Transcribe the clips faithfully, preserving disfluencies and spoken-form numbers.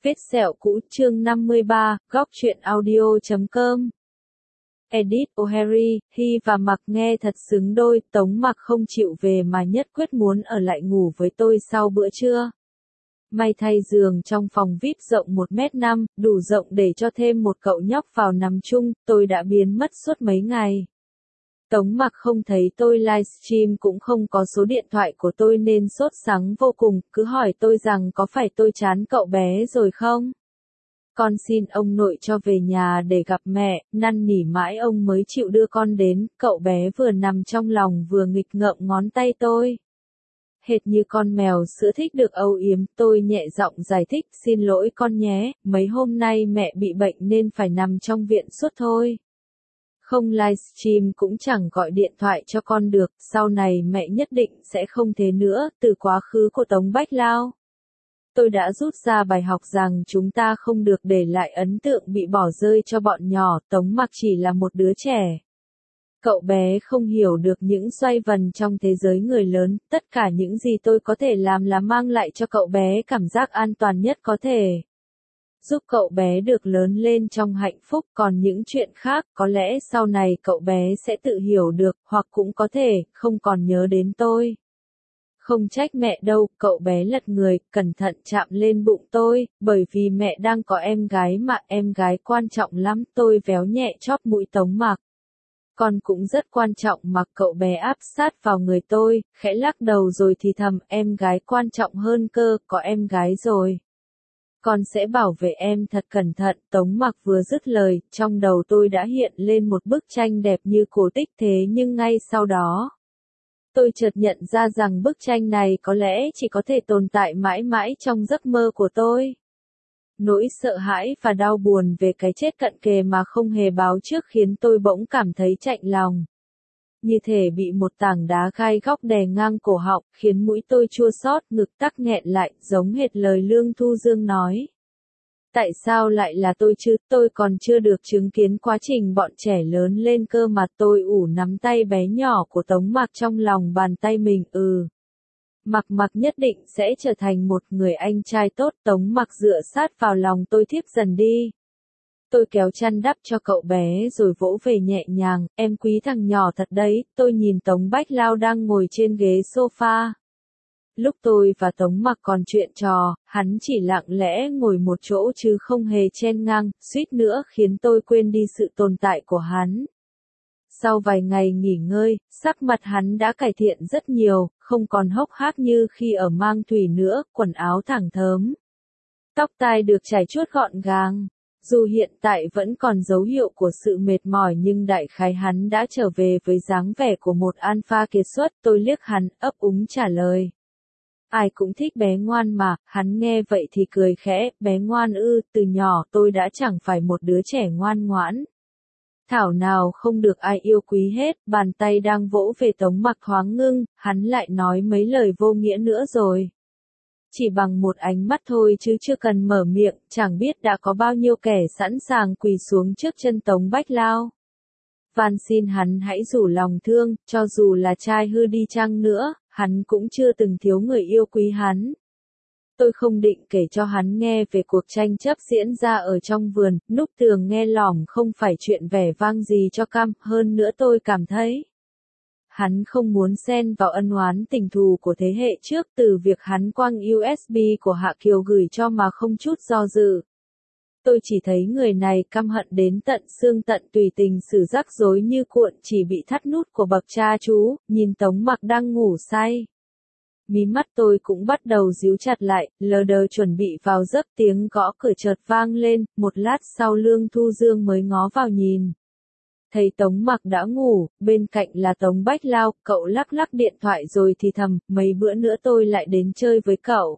Vết sẹo cũ chương năm mươi ba, góc truyện audio chấm com. Edit O'Harry, Hy và Mặc nghe thật xứng đôi, Tống Mặc không chịu về mà nhất quyết muốn ở lại ngủ với tôi sau bữa trưa. May thay giường trong phòng vi ai pi rộng một mét năm, đủ rộng để cho thêm một cậu nhóc vào nằm chung, tôi đã biến mất suốt mấy ngày. Tống Mặc không thấy tôi livestream cũng không có số điện thoại của tôi nên sốt sắng vô cùng, cứ hỏi tôi rằng có phải tôi chán cậu bé rồi không? Con xin ông nội cho về nhà để gặp mẹ, năn nỉ mãi ông mới chịu đưa con đến, cậu bé vừa nằm trong lòng vừa nghịch ngợm ngón tay tôi. Hệt như con mèo sữa thích được âu yếm, tôi nhẹ giọng giải thích, xin lỗi con nhé, mấy hôm nay mẹ bị bệnh nên phải nằm trong viện suốt thôi. Không livestream cũng chẳng gọi điện thoại cho con được, sau này mẹ nhất định sẽ không thế nữa, từ quá khứ của Tống Bách Lao. Tôi đã rút ra bài học rằng chúng ta không được để lại ấn tượng bị bỏ rơi cho bọn nhỏ, Tống Mặc chỉ là một đứa trẻ. Cậu bé không hiểu được những xoay vần trong thế giới người lớn, tất cả những gì tôi có thể làm là mang lại cho cậu bé cảm giác an toàn nhất có thể. Giúp cậu bé được lớn lên trong hạnh phúc, còn những chuyện khác có lẽ sau này cậu bé sẽ tự hiểu được, hoặc cũng có thể không còn nhớ đến tôi. Không trách mẹ đâu, cậu bé lật người, cẩn thận chạm lên bụng tôi, bởi vì mẹ đang có em gái mà em gái quan trọng lắm, tôi véo nhẹ chóp mũi Tống Mặc. Con cũng rất quan trọng mà cậu bé áp sát vào người tôi, khẽ lắc đầu rồi thì thầm, em gái quan trọng hơn cơ, có em gái rồi. Con sẽ bảo vệ em thật cẩn thận, Tống Mặc vừa dứt lời, trong đầu tôi đã hiện lên một bức tranh đẹp như cổ tích thế nhưng ngay sau đó. Tôi chợt nhận ra rằng bức tranh này có lẽ chỉ có thể tồn tại mãi mãi trong giấc mơ của tôi. Nỗi sợ hãi và đau buồn về cái chết cận kề mà không hề báo trước khiến tôi bỗng cảm thấy chạnh lòng. Như thể bị một tảng đá gai góc đè ngang cổ họng, khiến mũi tôi chua xót, ngực tắc nghẹn lại, giống hệt lời Lương Thu Dương nói. Tại sao lại là tôi chứ, tôi còn chưa được chứng kiến quá trình bọn trẻ lớn lên cơ mà. Tôi ủ nắm tay bé nhỏ của Tống Mặc trong lòng bàn tay mình, ừ. Mặc Mặc nhất định sẽ trở thành một người anh trai tốt. Tống Mặc dựa sát vào lòng tôi thiếp dần đi. Tôi kéo chăn đắp cho cậu bé rồi vỗ về nhẹ nhàng, em quý thằng nhỏ thật đấy. Tôi nhìn Tống Bách Lao đang ngồi trên ghế sofa. Lúc tôi và Tống Mặc còn chuyện trò, hắn chỉ lặng lẽ ngồi một chỗ chứ không hề chen ngang, suýt nữa khiến tôi quên đi sự tồn tại của hắn. Sau vài ngày nghỉ ngơi, sắc mặt hắn đã cải thiện rất nhiều, không còn hốc hác như khi ở Mang Thủy nữa, quần áo thẳng thớm. Tóc tai được chải chuốt gọn gàng. Dù hiện tại vẫn còn dấu hiệu của sự mệt mỏi nhưng đại khái hắn đã trở về với dáng vẻ của một alpha kiệt xuất. Tôi liếc hắn, ấp úng trả lời. Ai cũng thích bé ngoan mà, hắn nghe vậy thì cười khẽ, bé ngoan ư, từ nhỏ tôi đã chẳng phải một đứa trẻ ngoan ngoãn. Thảo nào không được ai yêu quý hết, bàn tay đang vỗ về Tống Mặc thoáng ngưng, hắn lại nói mấy lời vô nghĩa nữa rồi. Chỉ bằng một ánh mắt thôi chứ chưa cần mở miệng, chẳng biết đã có bao nhiêu kẻ sẵn sàng quỳ xuống trước chân Tống Bách Lao. Van xin hắn hãy rủ lòng thương, cho dù là trai hư đi chăng nữa, hắn cũng chưa từng thiếu người yêu quý hắn. Tôi không định kể cho hắn nghe về cuộc tranh chấp diễn ra ở trong vườn, núp tường nghe lỏm không phải chuyện vẻ vang gì cho cam, hơn nữa tôi cảm thấy. Hắn không muốn xen vào ân oán tình thù của thế hệ trước từ việc hắn quăng u ét bê của Hạ Kiều gửi cho mà không chút do dự. Tôi chỉ thấy người này căm hận đến tận xương tận tùy tình xử rắc rối như cuộn chỉ bị thắt nút của bậc cha chú, nhìn Tống Mặc đang ngủ say. Mí mắt tôi cũng bắt đầu díu chặt lại, lờ đờ chuẩn bị vào giấc, tiếng gõ cửa chợt vang lên, một lát sau Lương Thu Dương mới ngó vào nhìn. Thấy Tống Mặc đã ngủ, bên cạnh là Tống Bách Lao, cậu lắc lắc điện thoại rồi thì thầm, mấy bữa nữa tôi lại đến chơi với cậu.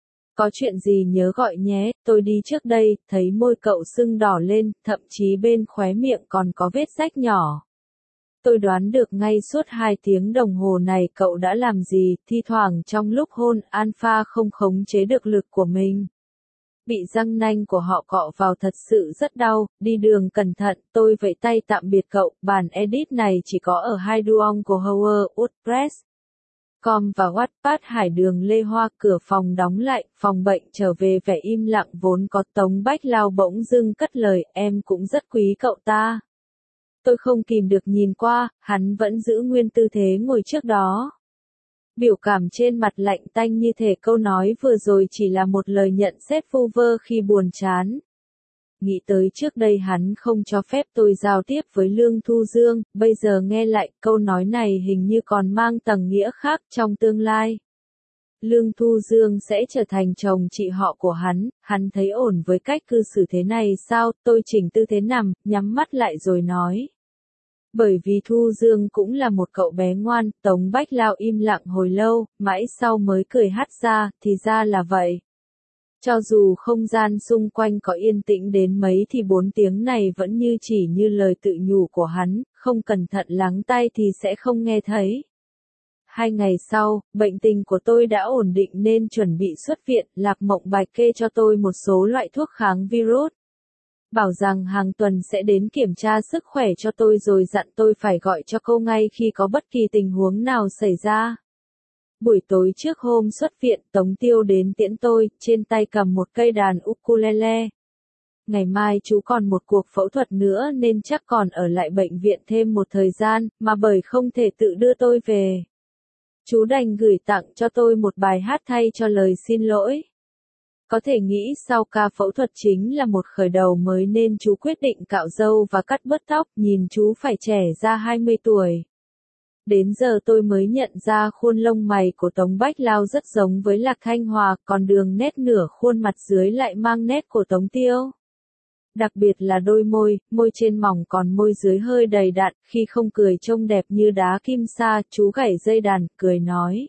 Có chuyện gì nhớ gọi nhé, tôi đi trước đây, thấy môi cậu sưng đỏ lên, thậm chí bên khóe miệng còn có vết rách nhỏ. Tôi đoán được ngay suốt hai tiếng đồng hồ này cậu đã làm gì, thi thoảng trong lúc hôn, alpha không khống chế được lực của mình. Bị răng nanh của họ cọ vào thật sự rất đau, đi đường cẩn thận, tôi vẫy tay tạm biệt cậu, bản edit này chỉ có ở hai Duong của Howard WordPress. com và Wattpad. Hải Đường Lê Hoa. Cửa phòng đóng lại, phòng bệnh trở về vẻ im lặng vốn có. Tống Bách Lao bỗng dưng cất lời, em cũng rất quý cậu ta. Tôi không kìm được nhìn qua, hắn vẫn giữ nguyên tư thế ngồi trước đó. Biểu cảm trên mặt lạnh tanh như thể câu nói vừa rồi chỉ là một lời nhận xét vu vơ khi buồn chán. Nghĩ tới trước đây hắn không cho phép tôi giao tiếp với Lương Thu Dương, bây giờ nghe lại câu nói này hình như còn mang tầng nghĩa khác trong tương lai. Lương Thu Dương sẽ trở thành chồng chị họ của hắn, hắn thấy ổn với cách cư xử thế này sao? Tôi chỉnh tư thế nằm, nhắm mắt lại rồi nói. Bởi vì Thu Dương cũng là một cậu bé ngoan. Tống Bách Lao im lặng hồi lâu, mãi sau mới cười hắt ra, thì ra là vậy. Cho dù không gian xung quanh có yên tĩnh đến mấy thì bốn tiếng này vẫn như chỉ như lời tự nhủ của hắn, không cẩn thận lắng tai thì sẽ không nghe thấy. Hai ngày sau, bệnh tình của tôi đã ổn định nên chuẩn bị xuất viện. Lạc Mộng Bạch kê cho tôi một số loại thuốc kháng virus. Bảo rằng hàng tuần sẽ đến kiểm tra sức khỏe cho tôi rồi dặn tôi phải gọi cho cô ngay khi có bất kỳ tình huống nào xảy ra. Buổi tối trước hôm xuất viện, Tống Tiêu đến tiễn tôi, trên tay cầm một cây đàn ukulele. Ngày mai chú còn một cuộc phẫu thuật nữa nên chắc còn ở lại bệnh viện thêm một thời gian, mà bởi không thể tự đưa tôi về. Chú đành gửi tặng cho tôi một bài hát thay cho lời xin lỗi. Có thể nghĩ sau ca phẫu thuật chính là một khởi đầu mới nên chú quyết định cạo râu và cắt bớt tóc, nhìn chú phải trẻ ra hai mươi tuổi. Đến giờ tôi mới nhận ra khuôn lông mày của Tống Bách Lao rất giống với Lạc Thanh Hòa, còn đường nét nửa khuôn mặt dưới lại mang nét của Tống Tiêu. Đặc biệt là đôi môi, môi trên mỏng còn môi dưới hơi đầy đặn, khi không cười trông đẹp như đá kim sa. Chú gảy dây đàn, cười nói.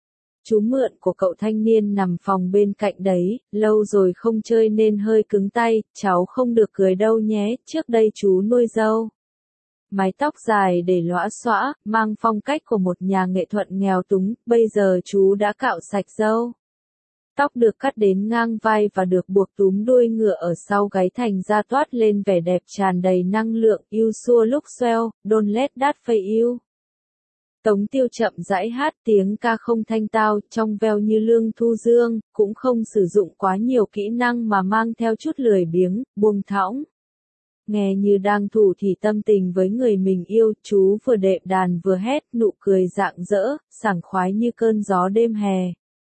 Chú mượn của cậu thanh niên nằm phòng bên cạnh đấy, lâu rồi không chơi nên hơi cứng tay, cháu không được cười đâu nhé, trước đây chú nuôi dâu. Mái tóc dài để lõa xõa, mang phong cách của một nhà nghệ thuật nghèo túng, bây giờ chú đã cạo sạch râu. Tóc được cắt đến ngang vai và được buộc túm đuôi ngựa ở sau gáy thành ra toát lên vẻ đẹp tràn đầy năng lượng. You sure look swell, don't let that fade you. Tống Tiêu chậm rãi hát, tiếng ca không thanh tao, trong veo như Lương Thu Dương, cũng không sử dụng quá nhiều kỹ năng mà mang theo chút lười biếng, buông thõng. Nghe như đang thủ thỉ tâm tình với người mình yêu, chú vừa đệm đàn vừa hét, nụ cười rạng rỡ, sảng khoái như cơn gió đêm hè.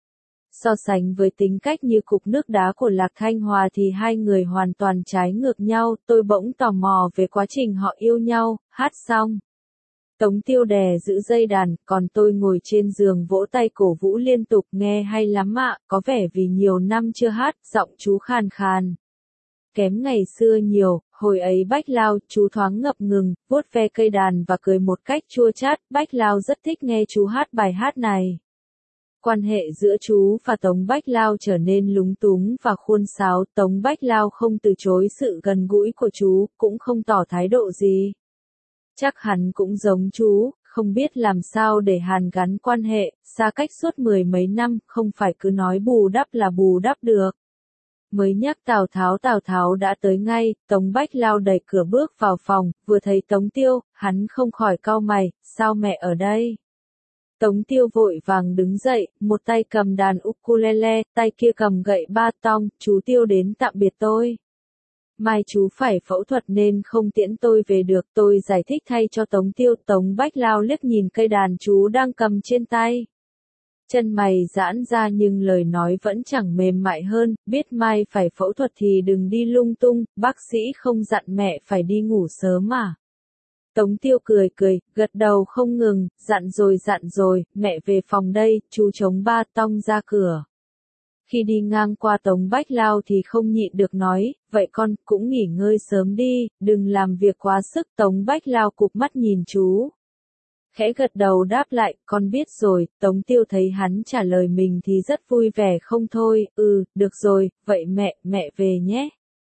So sánh với tính cách như cục nước đá của Lạc Thanh Hòa thì hai người hoàn toàn trái ngược nhau. Tôi bỗng tò mò về quá trình họ yêu nhau. Hát xong, Tống Tiêu đè giữ dây đàn, còn tôi ngồi trên giường vỗ tay cổ vũ liên tục. Nghe hay lắm ạ, có vẻ vì nhiều năm chưa hát, giọng chú khàn khàn. Kém ngày xưa nhiều, hồi ấy Bách Lao, chú thoáng ngập ngừng, vuốt ve cây đàn và cười một cách chua chát. Bách Lao rất thích nghe chú hát bài hát này. Quan hệ giữa chú và Tống Bách Lao trở nên lúng túng và khuôn sáo. Tống Bách Lao không từ chối sự gần gũi của chú, cũng không tỏ thái độ gì. Chắc hắn cũng giống chú, không biết làm sao để hàn gắn quan hệ, xa cách suốt mười mấy năm, không phải cứ nói bù đắp là bù đắp được. Mới nhắc Tào Tháo Tào Tháo đã tới ngay. Tống Bách Lao đẩy cửa bước vào phòng, vừa thấy Tống Tiêu, hắn không khỏi cau mày, sao mẹ ở đây? Tống Tiêu vội vàng đứng dậy, một tay cầm đàn ukulele, tay kia cầm gậy ba tong. Chú Tiêu đến tạm biệt tôi. Mai chú phải phẫu thuật nên không tiễn tôi về được, tôi giải thích thay cho Tống Tiêu. Tống Bách Lao liếc nhìn cây đàn chú đang cầm trên tay. Chân mày giãn ra nhưng lời nói vẫn chẳng mềm mại hơn, biết mai phải phẫu thuật thì đừng đi lung tung, bác sĩ không dặn mẹ phải đi ngủ sớm mà. Tống Tiêu cười cười, gật đầu không ngừng, dặn rồi dặn rồi, mẹ về phòng đây. Chú chống ba tong ra cửa. Khi đi ngang qua Tống Bách Lao thì không nhịn được nói, vậy con cũng nghỉ ngơi sớm đi, đừng làm việc quá sức. Tống Bách Lao cụp mắt nhìn chú. Khẽ gật đầu đáp lại, con biết rồi. Tống Tiêu thấy hắn trả lời mình thì rất vui vẻ không thôi, ừ, được rồi, vậy mẹ, mẹ về nhé.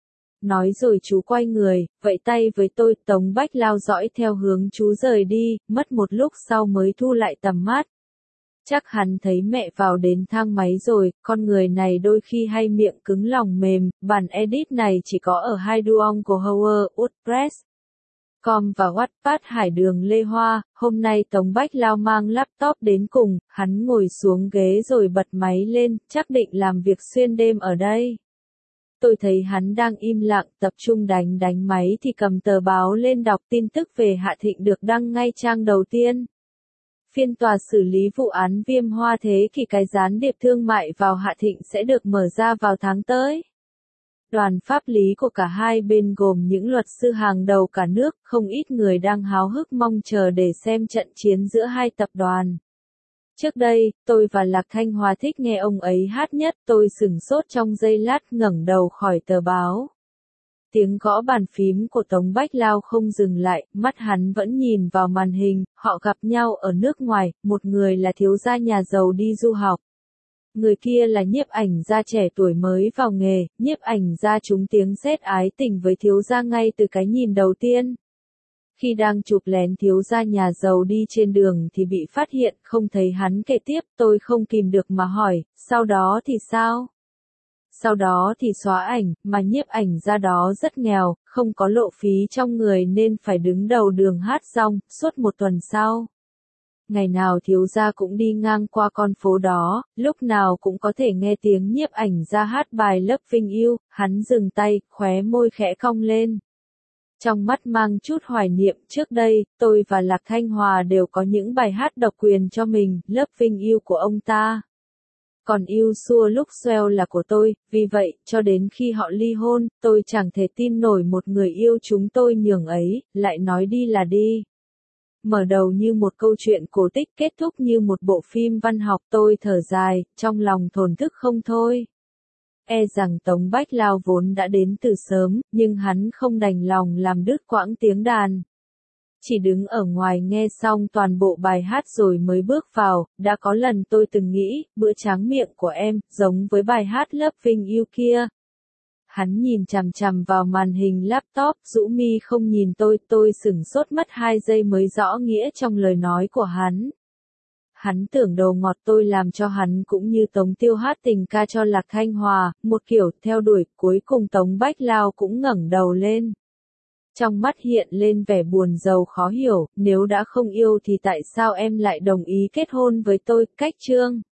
Nói rồi chú quay người, vẫy tay với tôi. Tống Bách Lao dõi theo hướng chú rời đi, mất một lúc sau mới thu lại tầm mắt. Chắc hắn thấy mẹ vào đến thang máy rồi, con người này đôi khi hay miệng cứng lòng mềm. Bản edit này chỉ có ở hai Duong của Howard WordPress. com và Wattpad Hải Đường Lê Hoa. Hôm nay Tống Bách Lao mang laptop đến cùng, hắn ngồi xuống ghế rồi bật máy lên, chắc định làm việc xuyên đêm ở đây. Tôi thấy hắn đang im lặng, tập trung đánh đánh máy thì cầm tờ báo lên đọc tin tức về Hạ Thịnh được đăng ngay trang đầu tiên. Phiên tòa xử lý vụ án Viêm Hoa Thế Kỷ cái gián điệp thương mại vào Hạ Thịnh sẽ được mở ra vào tháng tới. Đoàn pháp lý của cả hai bên gồm những luật sư hàng đầu cả nước, không ít người đang háo hức mong chờ để xem trận chiến giữa hai tập đoàn. Trước đây, tôi và Lạc Thanh Hòa thích nghe ông ấy hát nhất, tôi sửng sốt trong giây lát ngẩng đầu khỏi tờ báo. Tiếng gõ bàn phím của Tống Bách Lao không dừng lại, mắt hắn vẫn nhìn vào màn hình, họ gặp nhau ở nước ngoài, một người là thiếu gia nhà giàu đi du học. Người kia là nhiếp ảnh gia trẻ tuổi mới vào nghề, nhiếp ảnh gia trúng tiếng sét ái tình với thiếu gia ngay từ cái nhìn đầu tiên. Khi đang chụp lén thiếu gia nhà giàu đi trên đường thì bị phát hiện, không thấy hắn kể tiếp, tôi không kìm được mà hỏi, sau đó thì sao? Sau đó thì xóa ảnh, mà nhiếp ảnh gia đó rất nghèo, không có lộ phí trong người nên phải đứng đầu đường hát rong, suốt một tuần sau. Ngày nào thiếu gia cũng đi ngang qua con phố đó, lúc nào cũng có thể nghe tiếng nhiếp ảnh gia hát bài Loving You, hắn dừng tay, khóe môi khẽ cong lên. Trong mắt mang chút hoài niệm, trước đây, tôi và Lạc Thanh Hòa đều có những bài hát độc quyền cho mình, Loving You của ông ta. Còn You Sure Looks Swell là của tôi, vì vậy, cho đến khi họ ly hôn, tôi chẳng thể tin nổi một người yêu chúng tôi nhường ấy, lại nói đi là đi. Mở đầu như một câu chuyện cổ tích, kết thúc như một bộ phim văn học, tôi thở dài, trong lòng thổn thức không thôi. E rằng Tống Bách Lao vốn đã đến từ sớm, nhưng hắn không đành lòng làm đứt quãng tiếng đàn. Chỉ đứng ở ngoài nghe xong toàn bộ bài hát rồi mới bước vào, đã có lần tôi từng nghĩ, bữa tráng miệng của em, giống với bài hát Loving You kia. Hắn nhìn chằm chằm vào màn hình laptop, rũ mi không nhìn tôi, tôi sửng sốt mất hai giây mới rõ nghĩa trong lời nói của hắn. Hắn tưởng đồ ngọt tôi làm cho hắn cũng như Tống Tiêu hát tình ca cho Lạc Thanh Hòa, một kiểu theo đuổi, cuối cùng Tống Bách Lao cũng ngẩng đầu lên. Trong mắt hiện lên vẻ buồn rầu khó hiểu, nếu đã không yêu thì tại sao em lại đồng ý kết hôn với tôi, cách chương.